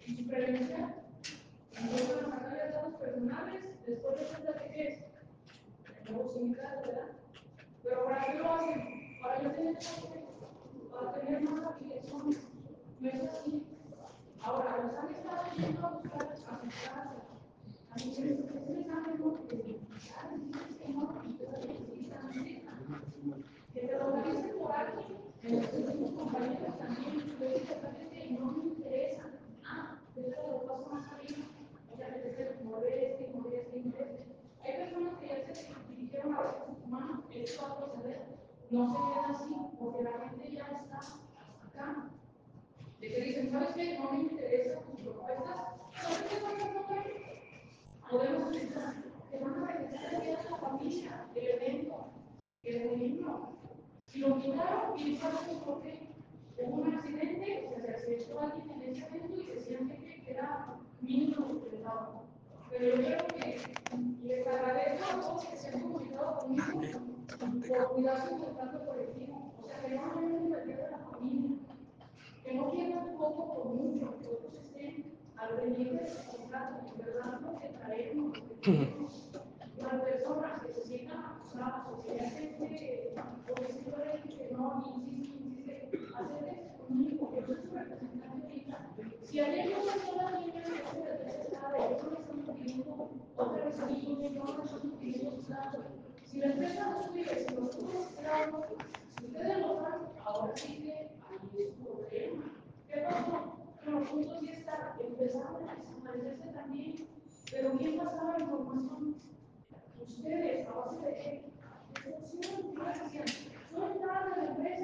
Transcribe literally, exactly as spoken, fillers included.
y su prevención. Empiezan a sacarle datos personales, después resulta que ¿qué es? El nuevo sindicato, ¿verdad? Pero ¿para qué lo hacen? Para yo tener para tener más afiliaciones. No es así. Ahora, los han estado yendo a buscar a sus casas. A mí se les han porque dicen que no, y todavía necesitan que te lo organicen por aquí. Mis compañeros también, yo digo que no me interesa. Ah, pero eso lo paso más arriba. O sea, que te se moleste, moleste, moleste. Hay personas que ya se dirigieron a recursos humanos, eso va a proceder. No se queda así, porque la gente ya está acá. De que dicen, ¿sabes qué? No me interesa tus propuestas. ¿Sabes qué van a hacer? Podemos pensar que van a regresar el día de la familia, el evento, el niño. Si lo quitaron, y sabes por qué. Hubo un accidente, o sea, se accidentó alguien en ese evento y decían que, que era mínimo que estaba. Pero yo creo que les agradezco a todos que se han comunicado conmigo por cuidar su contrato colectivo. O sea, que no hayan invertido en la familia. Que no quieran poco por mucho, que otros estén al pendiente de su contrato, que verdad lo que traemos, lo que tenemos. Las personas que se sientan acusadas o que ya gente, por decirlo de que no, insiste, insiste, acérquense conmigo, que yo soy su representante ahorita. Si ayer yo pasé a la niña que hace la tercera edad, ellos me están pidiendo otra vez a mí, y yo me están pidiendo sus datos. Si la empresa los pide, si los pudo esperar, si ustedes lo dan, ahora sí que ahí es problema. ¿Qué pasó? Que los puntos ya están, empezaron a desaparecerse también, pero ¿quién pasaba la información? Ustedes, a base de qué? De excepción, gracias. Son entradas de la empresa.